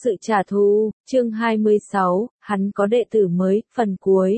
Sự trả thù, chương 26, hắn có đệ tử mới, phần cuối.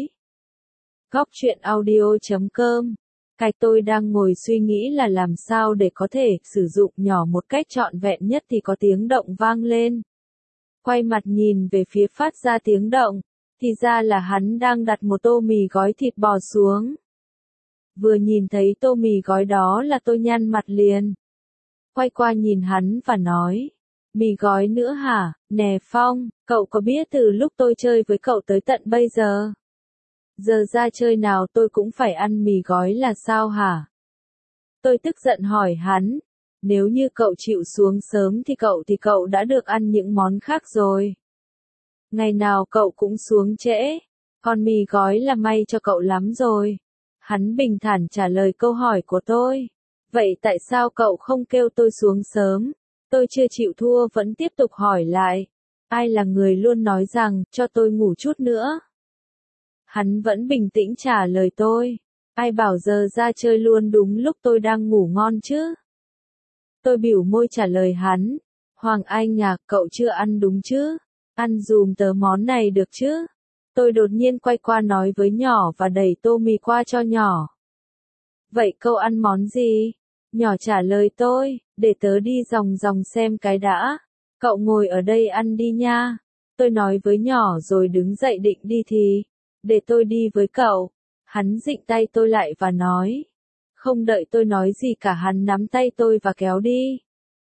Góc truyện audio.com. Cái tôi đang ngồi suy nghĩ là làm sao để có thể sử dụng nhỏ một cách trọn vẹn nhất thì có tiếng động vang lên. Quay mặt nhìn về phía phát ra tiếng động, thì ra là hắn đang đặt một tô mì gói thịt bò xuống. Vừa nhìn thấy tô mì gói đó là tôi nhăn mặt liền. Quay qua nhìn hắn và nói. Mì gói nữa hả? Nè Phong, cậu có biết từ lúc tôi chơi với cậu tới tận bây giờ? Giờ ra chơi nào tôi cũng phải ăn mì gói là sao hả? Tôi tức giận hỏi hắn. Nếu như cậu chịu xuống sớm thì cậu đã được ăn những món khác rồi. Ngày nào cậu cũng xuống trễ. Còn mì gói là may cho cậu lắm rồi. Hắn bình thản trả lời câu hỏi của tôi. Vậy tại sao cậu không kêu tôi xuống sớm? Tôi chưa chịu thua vẫn tiếp tục hỏi lại. Ai là người luôn nói rằng, cho tôi ngủ chút nữa? Hắn vẫn bình tĩnh trả lời tôi. Ai bảo giờ ra chơi luôn đúng lúc tôi đang ngủ ngon chứ? Tôi bĩu môi trả lời hắn. Hoàng Anh à, cậu chưa ăn đúng chứ? Ăn dùm tớ món này được chứ? Tôi đột nhiên quay qua nói với nhỏ và đẩy tô mì qua cho nhỏ. Vậy cậu ăn món gì? Nhỏ trả lời tôi, để tớ đi vòng xem cái đã. Cậu ngồi ở đây ăn đi nha. Tôi nói với nhỏ rồi đứng dậy định đi thì, để tôi đi với cậu. Hắn dịnh tay tôi lại và nói. Không đợi tôi nói gì cả hắn nắm tay tôi và kéo đi.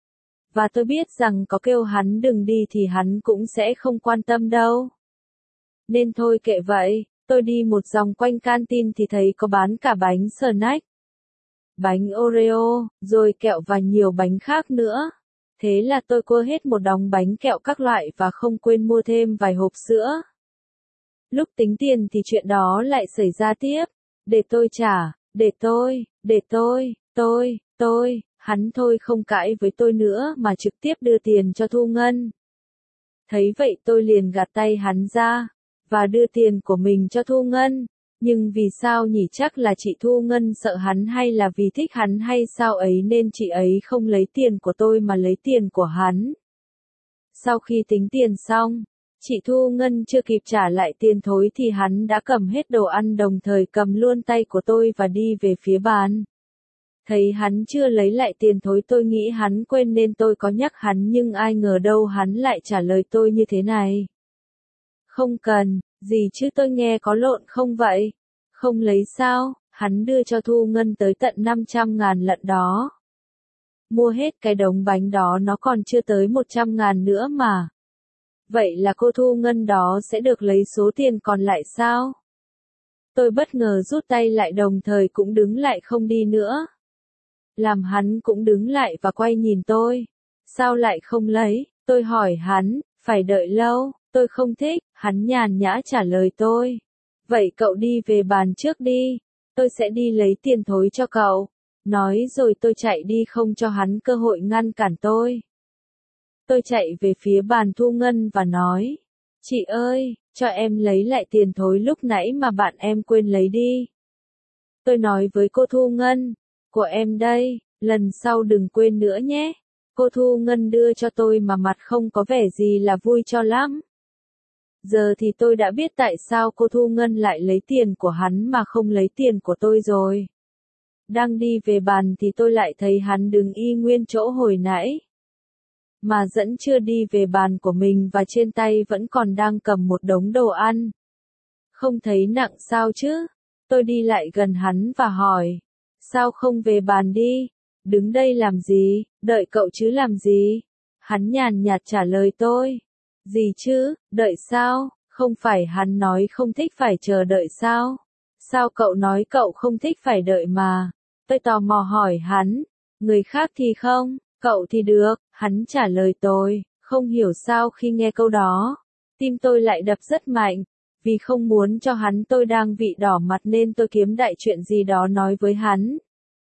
Và tôi biết rằng có kêu hắn đừng đi thì hắn cũng sẽ không quan tâm đâu. Nên thôi kệ vậy, tôi đi một vòng quanh canteen thì thấy có bán cả bánh snack. Bánh Oreo, rồi kẹo và nhiều bánh khác nữa. Thế là tôi cua hết một đống bánh kẹo các loại và không quên mua thêm vài hộp sữa. Lúc tính tiền thì chuyện đó lại xảy ra tiếp. Để tôi trả, hắn thôi không cãi với tôi nữa mà trực tiếp đưa tiền cho Thu Ngân. Thấy vậy tôi liền gạt tay hắn ra, và đưa tiền của mình cho Thu Ngân. Nhưng vì sao nhỉ, chắc là chị Thu Ngân sợ hắn hay là vì thích hắn hay sao ấy nên chị ấy không lấy tiền của tôi mà lấy tiền của hắn. Sau khi tính tiền xong, chị Thu Ngân chưa kịp trả lại tiền thối thì hắn đã cầm hết đồ ăn đồng thời cầm luôn tay của tôi và đi về phía bàn. Thấy hắn chưa lấy lại tiền thối tôi nghĩ hắn quên nên tôi có nhắc hắn nhưng ai ngờ đâu hắn lại trả lời tôi như thế này. Không cần, gì chứ tôi nghe có lộn không vậy? Không lấy sao? Hắn đưa cho Thu Ngân tới tận 500.000 lận đó. Mua hết cái đống bánh đó nó còn chưa tới 100.000 nữa mà. Vậy là cô Thu Ngân đó sẽ được lấy số tiền còn lại sao? Tôi bất ngờ rút tay lại đồng thời cũng đứng lại không đi nữa. Làm hắn cũng đứng lại và quay nhìn tôi. Sao lại không lấy? Tôi hỏi hắn, phải đợi lâu. Tôi không thích, hắn nhàn nhã trả lời tôi. Vậy cậu đi về bàn trước đi, tôi sẽ đi lấy tiền thối cho cậu. Nói rồi tôi chạy đi không cho hắn cơ hội ngăn cản tôi. Tôi chạy về phía bàn Thu Ngân và nói. Chị ơi, cho em lấy lại tiền thối lúc nãy mà bạn em quên lấy đi. Tôi nói với cô Thu Ngân, của em đây, lần sau đừng quên nữa nhé. Cô Thu Ngân đưa cho tôi mà mặt không có vẻ gì là vui cho lắm. Giờ thì tôi đã biết tại sao cô Thu Ngân lại lấy tiền của hắn mà không lấy tiền của tôi rồi. Đang đi về bàn thì tôi lại thấy hắn đứng y nguyên chỗ hồi nãy. Mà vẫn chưa đi về bàn của mình và trên tay vẫn còn đang cầm một đống đồ ăn. Không thấy nặng sao chứ? Tôi đi lại gần hắn và hỏi. Sao không về bàn đi? Đứng đây làm gì? Đợi cậu chứ làm gì? Hắn nhàn nhạt trả lời tôi. Gì chứ, đợi sao? Không phải hắn nói không thích phải chờ đợi sao? Sao cậu nói cậu không thích phải đợi mà? Tôi tò mò hỏi hắn. Người khác thì không, cậu thì được, hắn trả lời tôi. Không hiểu sao khi nghe câu đó, tim tôi lại đập rất mạnh. Vì không muốn cho hắn tôi đang bị đỏ mặt nên tôi kiếm đại chuyện gì đó nói với hắn.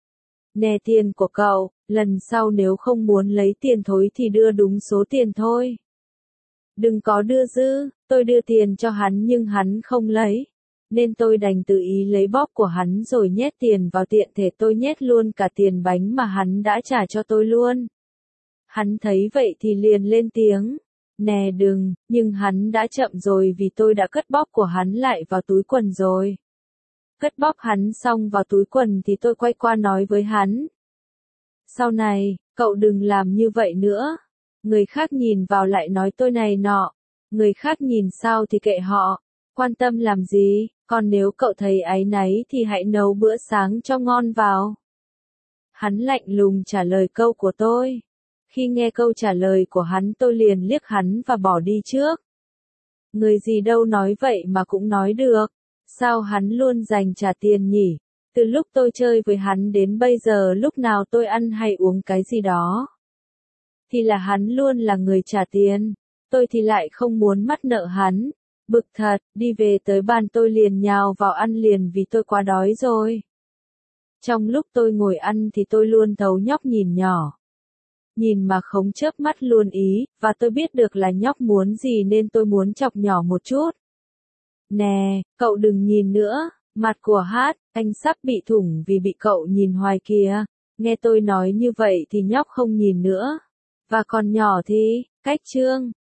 Nè tiền của cậu, lần sau nếu không muốn lấy tiền thối thì đưa đúng số tiền thôi. Đừng có đưa dư, tôi đưa tiền cho hắn nhưng hắn không lấy. Nên tôi đành tự ý lấy bóp của hắn rồi nhét tiền vào tiện thể tôi nhét luôn cả tiền bánh mà hắn đã trả cho tôi luôn. Hắn thấy vậy thì liền lên tiếng. Nè đừng, nhưng hắn đã chậm rồi vì tôi đã cất bóp của hắn lại vào túi quần rồi. Cất bóp hắn xong vào túi quần thì tôi quay qua nói với hắn. Sau này, cậu đừng làm như vậy nữa. Người khác nhìn vào lại nói tôi này nọ. Người khác nhìn sao thì kệ họ. Quan tâm làm gì, còn nếu cậu thấy áy náy thì hãy nấu bữa sáng cho ngon vào. Hắn lạnh lùng trả lời câu của tôi. Khi nghe câu trả lời của hắn tôi liền liếc hắn và bỏ đi trước. Người gì đâu nói vậy mà cũng nói được. Sao hắn luôn dành trả tiền nhỉ? Từ lúc tôi chơi với hắn đến bây giờ lúc nào tôi ăn hay uống cái gì đó. Thì là hắn luôn là người trả tiền. Tôi thì lại không muốn mắc nợ hắn. Bực thật, đi về tới bàn tôi liền nhào vào ăn liền vì tôi quá đói rồi. Trong lúc tôi ngồi ăn thì tôi luôn thấu nhóc nhìn nhỏ. Nhìn mà không chớp mắt luôn ý, và tôi biết được là nhóc muốn gì nên tôi muốn chọc nhỏ một chút. Nè, cậu đừng nhìn nữa, mặt của Hát, anh sắp bị thủng vì bị cậu nhìn hoài kìa. Nghe tôi nói như vậy thì nhóc không nhìn nữa. Và còn nhỏ thì, cách chương.